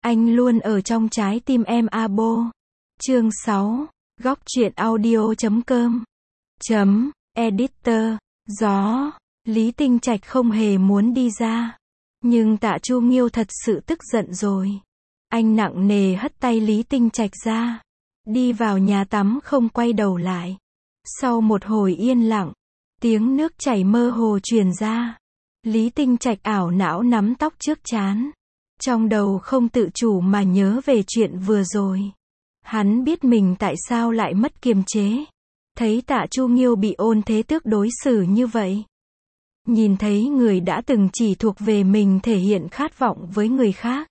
Anh luôn ở trong trái tim em Abo. Chương 6. Góc truyện audio.com. Editor. Gió. Lý Tinh Trạch không hề muốn đi ra. Nhưng Tạ Chu Nghiêu thật sự tức giận rồi. Anh nặng nề hất tay Lý Tinh Trạch ra. Đi vào nhà tắm không quay đầu lại. Sau một hồi yên lặng, tiếng nước chảy mơ hồ truyền ra. Lý Tinh Trạch ảo não nắm tóc trước trán. Trong đầu không tự chủ mà nhớ về chuyện vừa rồi. Hắn biết mình tại sao lại mất kiềm chế. Thấy Tạ Chu Nghiêu bị Ôn Thế Tước đối xử như vậy. Nhìn thấy người đã từng chỉ thuộc về mình thể hiện khát vọng với người khác.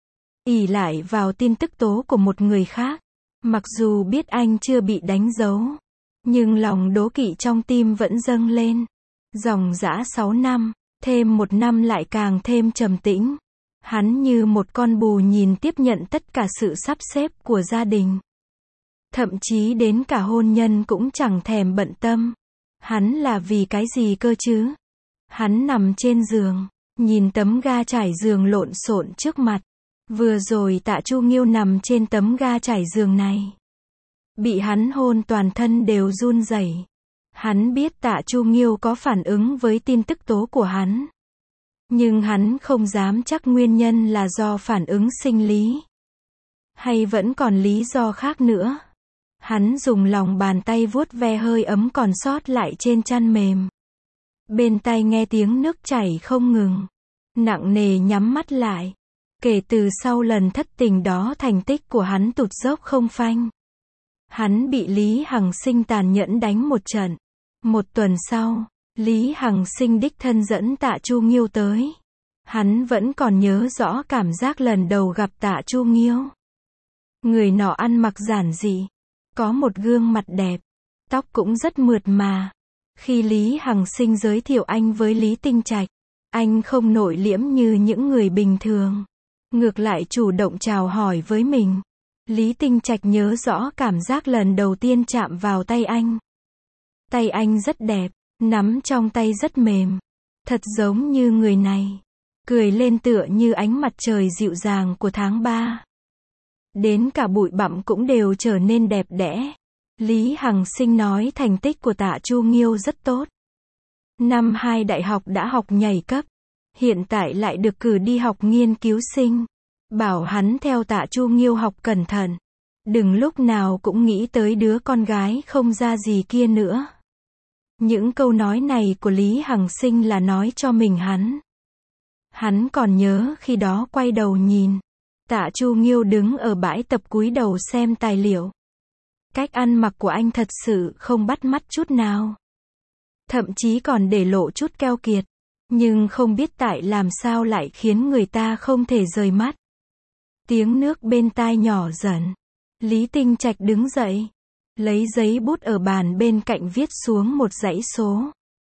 Ỷ lại vào tin tức tố của một người khác. Mặc dù biết anh chưa bị đánh dấu. Nhưng lòng đố kỵ trong tim vẫn dâng lên. Dòng dã 6 năm, thêm 1 năm lại càng thêm trầm tĩnh. Hắn như một con bù nhìn tiếp nhận tất cả sự sắp xếp của gia đình. Thậm chí đến cả hôn nhân cũng chẳng thèm bận tâm. Hắn là vì cái gì cơ chứ? Hắn nằm trên giường, nhìn tấm ga trải giường lộn xộn trước mặt. Vừa rồi Tạ Chu Nghiêu nằm trên tấm ga trải giường này. Bị hắn hôn toàn thân đều run rẩy. Hắn biết Tạ Chu Nghiêu có phản ứng với tin tức tố của hắn. Nhưng hắn không dám chắc nguyên nhân là do phản ứng sinh lý. Hay vẫn còn lý do khác nữa. Hắn dùng lòng bàn tay vuốt ve hơi ấm còn sót lại trên chăn mềm. Bên tai nghe tiếng nước chảy không ngừng. Nặng nề nhắm mắt lại. Kể từ sau lần thất tình đó thành tích của hắn tụt dốc không phanh. Hắn bị Lý Hằng Sinh tàn nhẫn đánh một trận. 1 tuần sau, Lý Hằng Sinh đích thân dẫn Tạ Chu Nghiêu tới. Hắn vẫn còn nhớ rõ cảm giác lần đầu gặp Tạ Chu Nghiêu. Người nọ ăn mặc giản dị, có một gương mặt đẹp, tóc cũng rất mượt mà. Khi Lý Hằng Sinh giới thiệu anh với Lý Tinh Trạch, anh không nội liễm như những người bình thường. Ngược lại chủ động chào hỏi với mình. Lý Tinh Trạch nhớ rõ cảm giác lần đầu tiên chạm vào tay anh. Tay anh rất đẹp, nắm trong tay rất mềm. Thật giống như người này. Cười lên tựa như ánh mặt trời dịu dàng của tháng 3. Đến cả bụi bặm cũng đều trở nên đẹp đẽ. Lý Hằng Sinh nói thành tích của Tạ Chu Nghiêu rất tốt. Năm 2 đại học đã học nhảy cấp. Hiện tại lại được cử đi học nghiên cứu sinh. Bảo hắn theo Tạ Chu Nghiêu học cẩn thận. Đừng lúc nào cũng nghĩ tới đứa con gái không ra gì kia nữa. Những câu nói này của Lý Hằng Sinh là nói cho mình hắn. Hắn còn nhớ khi đó quay đầu nhìn. Tạ Chu Nghiêu đứng ở bãi tập cúi đầu xem tài liệu. Cách ăn mặc của anh thật sự không bắt mắt chút nào. Thậm chí còn để lộ chút keo kiệt. Nhưng không biết tại làm sao lại khiến người ta không thể rời mắt. Tiếng nước bên tai nhỏ dần. Lý Tinh Trạch đứng dậy. Lấy giấy bút ở bàn bên cạnh viết xuống một dãy số.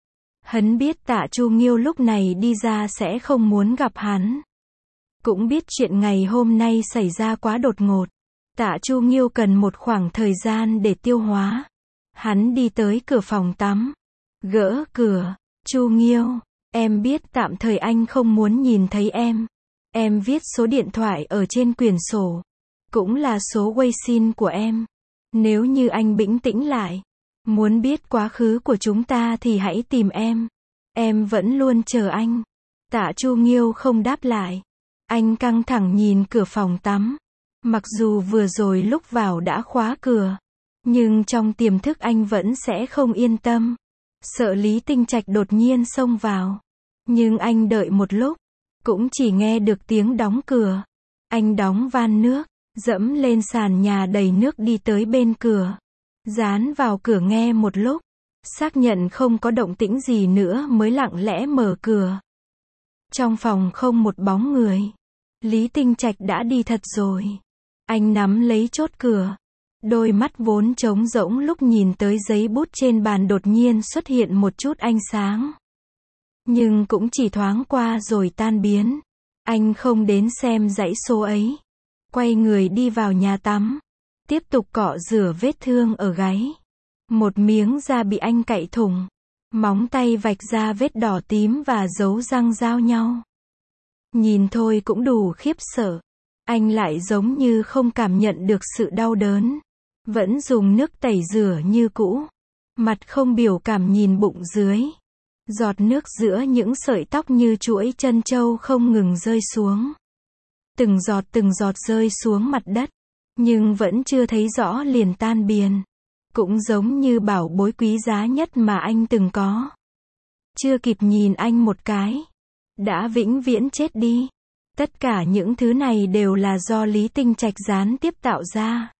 Hắn biết Tạ Chu Nghiêu lúc này đi ra sẽ không muốn gặp hắn. Cũng biết chuyện ngày hôm nay xảy ra quá đột ngột. Tạ Chu Nghiêu cần một khoảng thời gian để tiêu hóa. Hắn đi tới cửa phòng tắm. Gỡ cửa. Chu Nghiêu, em biết tạm thời anh không muốn nhìn thấy em. Em viết số điện thoại ở trên quyển sổ. Cũng là số Weixin của em. Nếu như anh bĩnh tĩnh lại, muốn biết quá khứ của chúng ta thì hãy tìm em. Em vẫn luôn chờ anh. Tạ Chu Nghiêu không đáp lại. Anh căng thẳng nhìn cửa phòng tắm. Mặc dù vừa rồi lúc vào đã khóa cửa. Nhưng trong tiềm thức anh vẫn sẽ không yên tâm. Sợ Lý Tinh Trạch đột nhiên xông vào. Nhưng anh đợi một lúc. Cũng chỉ nghe được tiếng đóng cửa. Anh đóng van nước. Dẫm lên sàn nhà đầy nước đi tới bên cửa. Dán vào cửa nghe một lúc. Xác nhận không có động tĩnh gì nữa mới lặng lẽ mở cửa. Trong phòng không một bóng người. Lý Tinh Trạch đã đi thật rồi. Anh nắm lấy chốt cửa. Đôi mắt vốn trống rỗng lúc nhìn tới giấy bút trên bàn đột nhiên xuất hiện một chút ánh sáng. Nhưng cũng chỉ thoáng qua rồi tan biến. Anh không đến xem dãy số ấy. Quay người đi vào nhà tắm. Tiếp tục cọ rửa vết thương ở gáy. Một miếng da bị anh cạy thủng. Móng tay vạch ra vết đỏ tím và dấu răng giao nhau. Nhìn thôi cũng đủ khiếp sợ. Anh lại giống như không cảm nhận được sự đau đớn. Vẫn dùng nước tẩy rửa như cũ. Mặt không biểu cảm nhìn bụng dưới. Giọt nước giữa những sợi tóc như chuỗi trân châu không ngừng rơi xuống. Từng giọt rơi xuống mặt đất. Nhưng vẫn chưa thấy rõ liền tan biến. Cũng giống như bảo bối quý giá nhất mà anh từng có. Chưa kịp nhìn anh một cái. Đã vĩnh viễn chết đi. Tất cả những thứ này đều là do Lý Tinh Trạch gián tiếp tạo ra.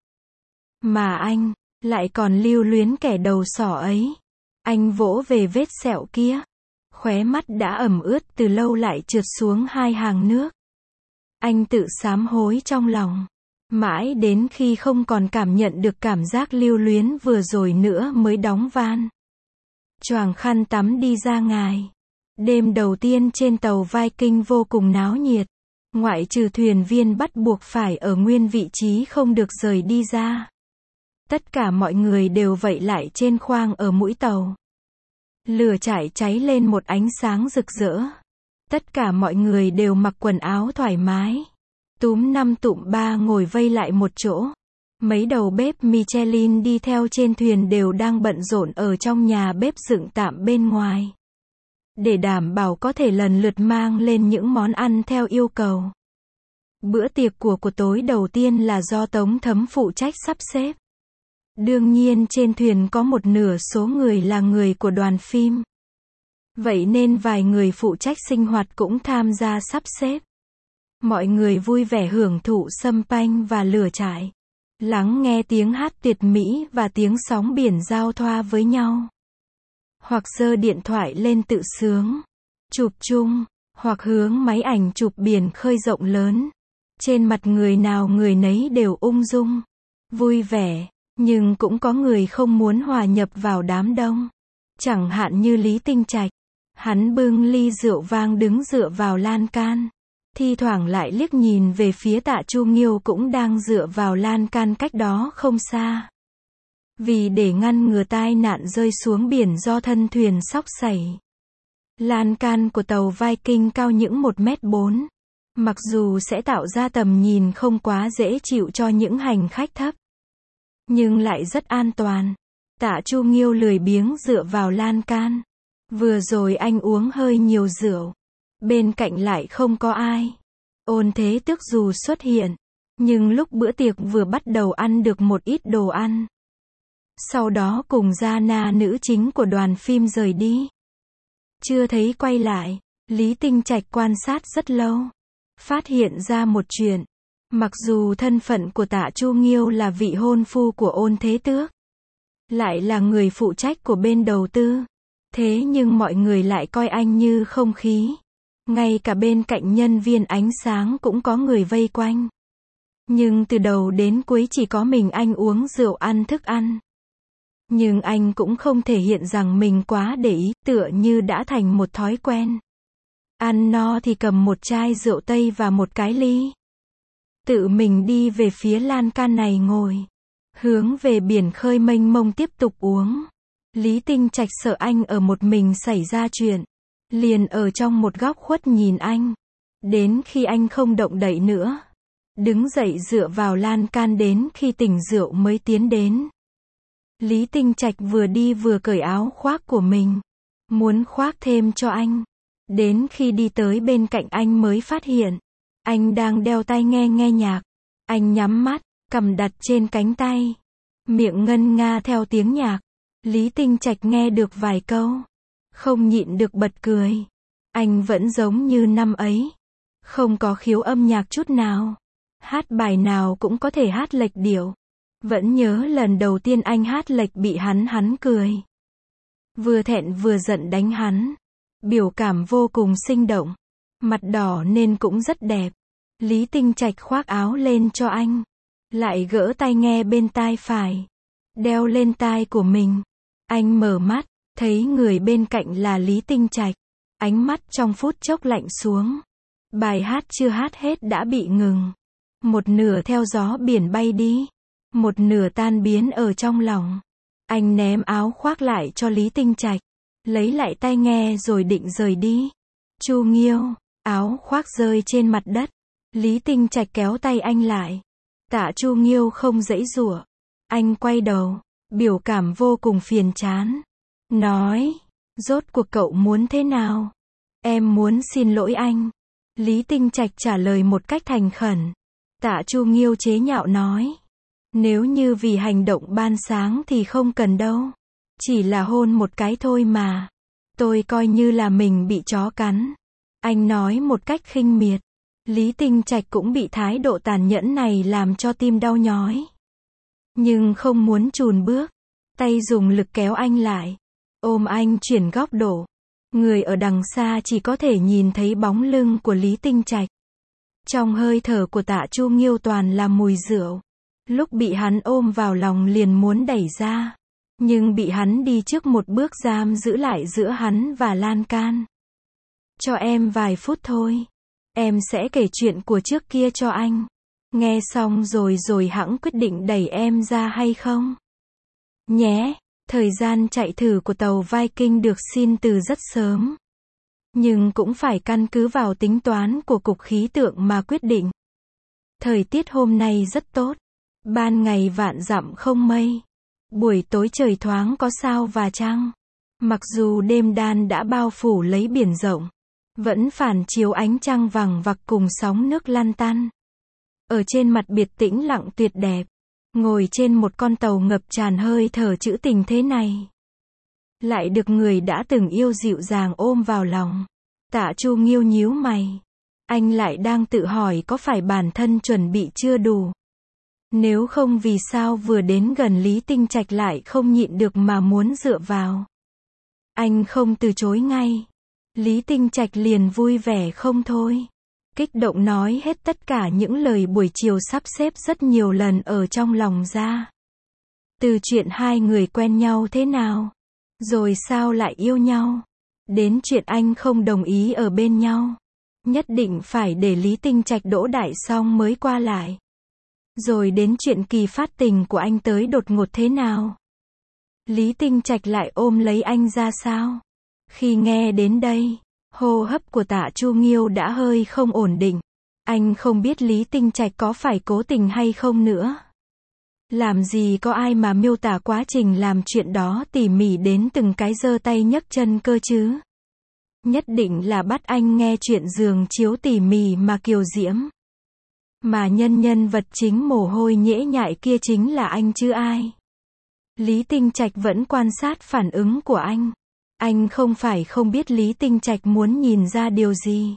Mà anh, lại còn lưu luyến kẻ đầu sỏ ấy. Anh vỗ về vết sẹo kia. Khóe mắt đã ẩm ướt từ lâu lại trượt xuống 2 hàng nước. Anh tự sám hối trong lòng. Mãi đến khi không còn cảm nhận được cảm giác lưu luyến vừa rồi nữa mới đóng van. Choàng khăn tắm đi ra ngoài. Đêm đầu tiên trên tàu Viking vô cùng náo nhiệt. Ngoại trừ thuyền viên bắt buộc phải ở nguyên vị trí không được rời đi ra. Tất cả mọi người đều vây lại trên khoang ở mũi tàu. Lửa trại cháy lên một ánh sáng rực rỡ. Tất cả mọi người đều mặc quần áo thoải mái. Túm 5 tụm 3 ngồi vây lại một chỗ. Mấy đầu bếp Michelin đi theo trên thuyền đều đang bận rộn ở trong nhà bếp dựng tạm bên ngoài. Để đảm bảo có thể lần lượt mang lên những món ăn theo yêu cầu. Bữa tiệc của tối đầu tiên là do Tống Thấm phụ trách sắp xếp. Đương nhiên trên thuyền có một nửa số người là người của đoàn phim. Vậy nên vài người phụ trách sinh hoạt cũng tham gia sắp xếp. Mọi người vui vẻ hưởng thụ sâm panh và lửa trại. Lắng nghe tiếng hát tuyệt mỹ và tiếng sóng biển giao thoa với nhau. Hoặc giơ điện thoại lên tự sướng. Chụp chung. Hoặc hướng máy ảnh chụp biển khơi rộng lớn. Trên mặt người nào người nấy đều ung dung. Vui vẻ. Nhưng cũng có người không muốn hòa nhập vào đám đông. Chẳng hạn như Lý Tinh Trạch. Hắn bưng ly rượu vang đứng dựa vào lan can. Thi thoảng lại liếc nhìn về phía Tạ Chu Nghiêu cũng đang dựa vào lan can cách đó không xa. Vì để ngăn ngừa tai nạn rơi xuống biển do thân thuyền xóc xẩy. Lan can của tàu Viking cao những 1m4. Mặc dù sẽ tạo ra tầm nhìn không quá dễ chịu cho những hành khách thấp. Nhưng lại rất an toàn. Tạ Chu Nghiêu lười biếng dựa vào lan can. Vừa rồi anh uống hơi nhiều rượu. Bên cạnh lại không có ai. Ôn Thế Tước dù xuất hiện. Nhưng lúc bữa tiệc vừa bắt đầu ăn được một ít đồ ăn. Sau đó cùng Gianna nữ chính của đoàn phim rời đi. Chưa thấy quay lại. Lý Tinh Trạch quan sát rất lâu. Phát hiện ra một chuyện. Mặc dù thân phận của Tạ Chu Nghiêu là vị hôn phu của Ôn Thế Tước. Lại là người phụ trách của bên đầu tư. Thế nhưng mọi người lại coi anh như không khí. Ngay cả bên cạnh nhân viên ánh sáng cũng có người vây quanh. Nhưng từ đầu đến cuối chỉ có mình anh uống rượu ăn thức ăn. Nhưng anh cũng không thể hiện rằng mình quá để ý, tựa như đã thành một thói quen. Ăn no thì cầm một chai rượu Tây và một cái ly. Tự mình đi về phía lan can này ngồi. Hướng về biển khơi mênh mông tiếp tục uống. Lý Tinh Trạch sợ anh ở một mình xảy ra chuyện. Liền ở trong một góc khuất nhìn anh. Đến khi anh không động đậy nữa. Đứng dậy dựa vào lan can đến khi tỉnh rượu mới tiến đến. Lý Tinh Trạch vừa đi vừa cởi áo khoác của mình. Muốn khoác thêm cho anh. Đến khi đi tới bên cạnh anh mới phát hiện. Anh đang đeo tai nghe nhạc. Anh nhắm mắt, cầm đặt trên cánh tay. Miệng ngân nga theo tiếng nhạc. Lý Tinh Trạch nghe được vài câu. Không nhịn được bật cười. Anh vẫn giống như năm ấy. Không có khiếu âm nhạc chút nào. Hát bài nào cũng có thể hát lệch điệu. Vẫn nhớ lần đầu tiên anh hát lệch bị hắn cười. Vừa thẹn vừa giận đánh hắn. Biểu cảm vô cùng sinh động. Mặt đỏ nên cũng rất đẹp. Lý Tinh Trạch khoác áo lên cho anh. Lại gỡ tai nghe bên tai phải. Đeo lên tai của mình. Anh mở mắt. Thấy người bên cạnh là Lý Tinh Trạch. Ánh mắt trong phút chốc lạnh xuống. Bài hát chưa hát hết đã bị ngừng. Một nửa theo gió biển bay đi. Một nửa tan biến ở trong lòng. Anh ném áo khoác lại cho Lý Tinh Trạch. Lấy lại tai nghe rồi định rời đi. Chu Nghiêu. Áo khoác rơi trên mặt đất. Lý Tinh Trạch kéo tay anh lại. Tạ Chu Nghiêu không giãy giụa. Anh quay đầu, biểu cảm vô cùng phiền chán. Nói, rốt cuộc cậu muốn thế nào? Em muốn xin lỗi anh. Lý Tinh Trạch trả lời một cách thành khẩn. Tạ Chu Nghiêu chế nhạo nói. Nếu như vì hành động ban sáng thì không cần đâu. Chỉ là hôn một cái thôi mà. Tôi coi như là mình bị chó cắn. Anh nói một cách khinh miệt. Lý Tinh Trạch cũng bị thái độ tàn nhẫn này làm cho tim đau nhói. Nhưng không muốn chùn bước. Tay dùng lực kéo anh lại. Ôm anh chuyển góc độ. Người ở đằng xa chỉ có thể nhìn thấy bóng lưng của Lý Tinh Trạch. Trong hơi thở của Tạ Chu Nghiêu toàn là mùi rượu. Lúc bị hắn ôm vào lòng liền muốn đẩy ra. Nhưng bị hắn đi trước một bước giam giữ lại giữa hắn và lan can. Cho em vài phút thôi. Em sẽ kể chuyện của trước kia cho anh. Nghe xong rồi hẵng quyết định đẩy em ra hay không. Nhé, thời gian chạy thử của tàu Viking được xin từ rất sớm. Nhưng cũng phải căn cứ vào tính toán của Cục Khí tượng mà quyết định. Thời tiết hôm nay rất tốt. Ban ngày vạn dặm không mây. Buổi tối trời thoáng có sao và trăng. Mặc dù đêm đan đã bao phủ lấy biển rộng, vẫn phản chiếu ánh trăng vằng vặc cùng sóng nước lăn tăn. Ở trên mặt biệt tĩnh lặng tuyệt đẹp, ngồi trên một con tàu ngập tràn hơi thở trữ tình thế này. Lại được người đã từng yêu dịu dàng ôm vào lòng. Tạ Chu Nghiêu nhíu mày. Anh lại đang tự hỏi có phải bản thân chuẩn bị chưa đủ. Nếu không vì sao vừa đến gần Lý Tinh Trạch lại không nhịn được mà muốn dựa vào. Anh không từ chối ngay. Lý Tinh Trạch liền vui vẻ không thôi. Kích động nói hết tất cả những lời buổi chiều sắp xếp rất nhiều lần ở trong lòng ra. Từ chuyện hai người quen nhau thế nào, rồi sao lại yêu nhau, đến chuyện anh không đồng ý ở bên nhau. Nhất định phải để Lý Tinh Trạch đỗ đại xong mới qua lại. Rồi đến chuyện kỳ phát tình của anh tới đột ngột thế nào. Lý Tinh Trạch lại ôm lấy anh ra sao. Khi nghe đến đây, hô hấp của Tạ Chu Nghiêu đã hơi không ổn định. Anh không biết Lý Tinh Trạch có phải cố tình hay không nữa. Làm gì có ai mà miêu tả quá trình làm chuyện đó tỉ mỉ đến từng cái giơ tay nhấc chân cơ chứ. Nhất định là bắt anh nghe chuyện giường chiếu tỉ mỉ mà kiều diễm. Mà nhân vật chính mồ hôi nhễ nhại kia chính là anh chứ ai. Lý Tinh Trạch vẫn quan sát phản ứng của anh. Anh không phải không biết Lý Tinh Trạch muốn nhìn ra điều gì.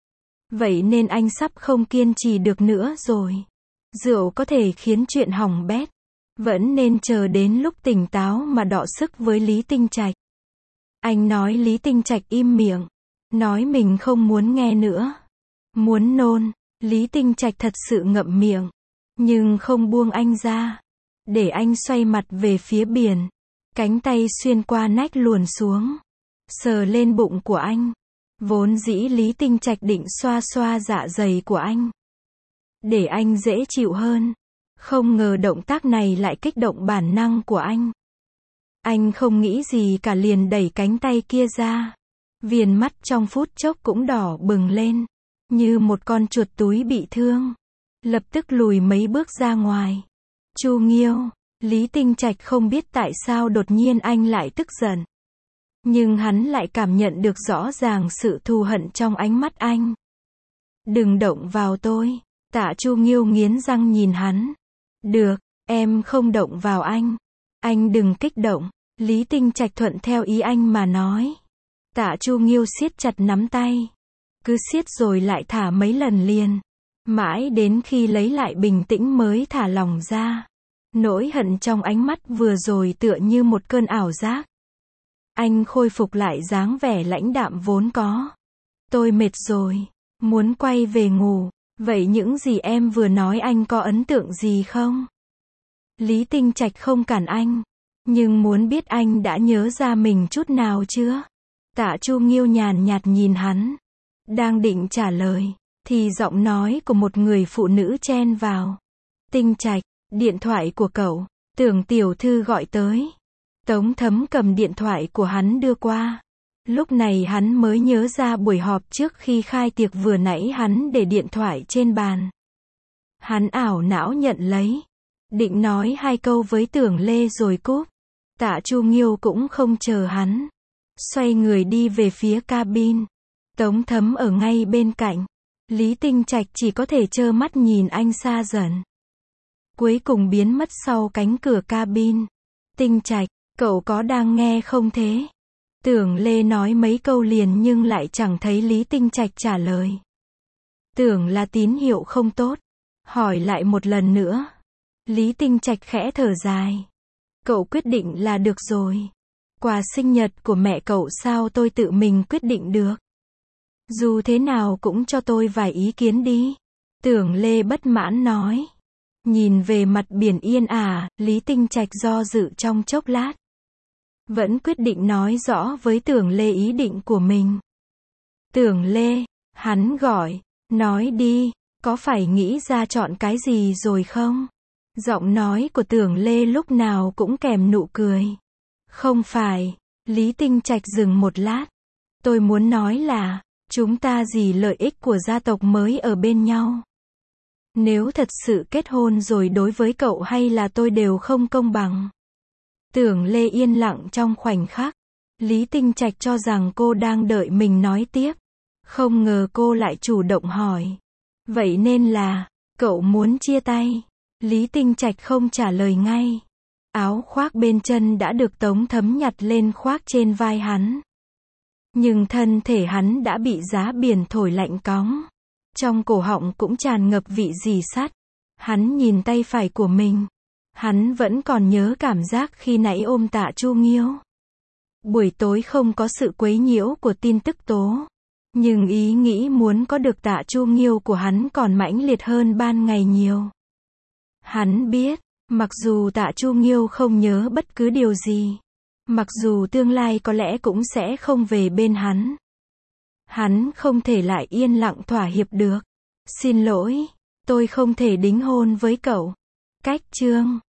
Vậy nên anh sắp không kiên trì được nữa rồi. Rượu có thể khiến chuyện hỏng bét. Vẫn nên chờ đến lúc tỉnh táo mà đọ sức với Lý Tinh Trạch. Anh nói Lý Tinh Trạch im miệng. Nói mình không muốn nghe nữa. Muốn nôn. Lý Tinh Trạch thật sự ngậm miệng. Nhưng không buông anh ra. Để anh xoay mặt về phía biển. Cánh tay xuyên qua nách luồn xuống. Sờ lên bụng của anh. Vốn dĩ Lý Tinh Trạch định xoa xoa dạ dày của anh. Để anh dễ chịu hơn. Không ngờ động tác này lại kích động bản năng của anh. Anh không nghĩ gì cả liền đẩy cánh tay kia ra. Viền mắt trong phút chốc cũng đỏ bừng lên. Như một con chuột túi bị thương. Lập tức lùi mấy bước ra ngoài. Chu Nghiêu. Lý Tinh Trạch không biết tại sao đột nhiên anh lại tức giận. Nhưng hắn lại cảm nhận được rõ ràng sự thù hận trong ánh mắt anh. Đừng động vào tôi. Tạ Chu Nghiêu nghiến răng nhìn hắn. Được, em không động vào anh. Anh đừng kích động. Lý Tinh Trạch thuận theo ý anh mà nói. Tạ Chu Nghiêu siết chặt nắm tay. Cứ siết rồi lại thả mấy lần liền. Mãi đến khi lấy lại bình tĩnh mới thả lòng ra. Nỗi hận trong ánh mắt vừa rồi tựa như một cơn ảo giác. Anh khôi phục lại dáng vẻ lãnh đạm vốn có. Tôi mệt rồi. Muốn quay về ngủ. Vậy những gì em vừa nói anh có ấn tượng gì không? Lý Tinh Trạch không cản anh. Nhưng muốn biết anh đã nhớ ra mình chút nào chưa? Tạ Chu Nghiêu nhàn nhạt nhìn hắn. Đang định trả lời. Thì giọng nói của một người phụ nữ chen vào. Tinh Trạch, điện thoại của cậu. Tưởng tiểu thư gọi tới. Tống Thấm cầm điện thoại của hắn đưa qua. Lúc này hắn mới nhớ ra buổi họp trước khi khai tiệc vừa nãy hắn để điện thoại trên bàn. Hắn ảo não nhận lấy. Định nói 2 câu với Tưởng Lê rồi cúp. Tạ Chu Nghiêu cũng không chờ hắn. Xoay người đi về phía cabin. Tống Thấm ở ngay bên cạnh. Lý Tinh Trạch chỉ có thể trơ mắt nhìn anh xa dần. Cuối cùng biến mất sau cánh cửa cabin. Tinh Trạch, cậu có đang nghe không thế? Tưởng Lê nói mấy câu liền nhưng lại chẳng thấy Lý Tinh Trạch trả lời. Tưởng là tín hiệu không tốt. Hỏi lại một lần nữa. Lý Tinh Trạch khẽ thở dài. Cậu quyết định là được rồi. Quà sinh nhật của mẹ cậu sao tôi tự mình quyết định được. Dù thế nào cũng cho tôi vài ý kiến đi. Tưởng Lê bất mãn nói. Nhìn về mặt biển yên ả, Lý Tinh Trạch do dự trong chốc lát. Vẫn quyết định nói rõ với Tưởng Lê ý định của mình. Tưởng Lê, hắn gọi, nói đi, có phải nghĩ ra chọn cái gì rồi không? Giọng nói của Tưởng Lê lúc nào cũng kèm nụ cười. Không phải, Lý Tinh Trạch dừng một lát. Tôi muốn nói là, chúng ta vì lợi ích của gia tộc mới ở bên nhau. Nếu thật sự kết hôn rồi đối với cậu hay là tôi đều không công bằng. Tưởng Lê yên lặng trong khoảnh khắc. Lý Tinh Trạch cho rằng cô đang đợi mình nói tiếp. Không ngờ cô lại chủ động hỏi. Vậy nên là, cậu muốn chia tay. Lý Tinh Trạch không trả lời ngay. Áo khoác bên chân đã được Tống Thấm nhặt lên khoác trên vai hắn. Nhưng thân thể hắn đã bị giá biển thổi lạnh cóng. Trong cổ họng cũng tràn ngập vị rỉ sắt. Hắn nhìn tay phải của mình. Hắn vẫn còn nhớ cảm giác khi nãy ôm Tạ Chu Nghiêu. Buổi tối không có sự quấy nhiễu của tin tức tố. Nhưng ý nghĩ muốn có được Tạ Chu Nghiêu của hắn còn mãnh liệt hơn ban ngày nhiều. Hắn biết, mặc dù Tạ Chu Nghiêu không nhớ bất cứ điều gì. Mặc dù tương lai có lẽ cũng sẽ không về bên hắn. Hắn không thể lại yên lặng thỏa hiệp được. Xin lỗi, tôi không thể đính hôn với cậu. Cách chương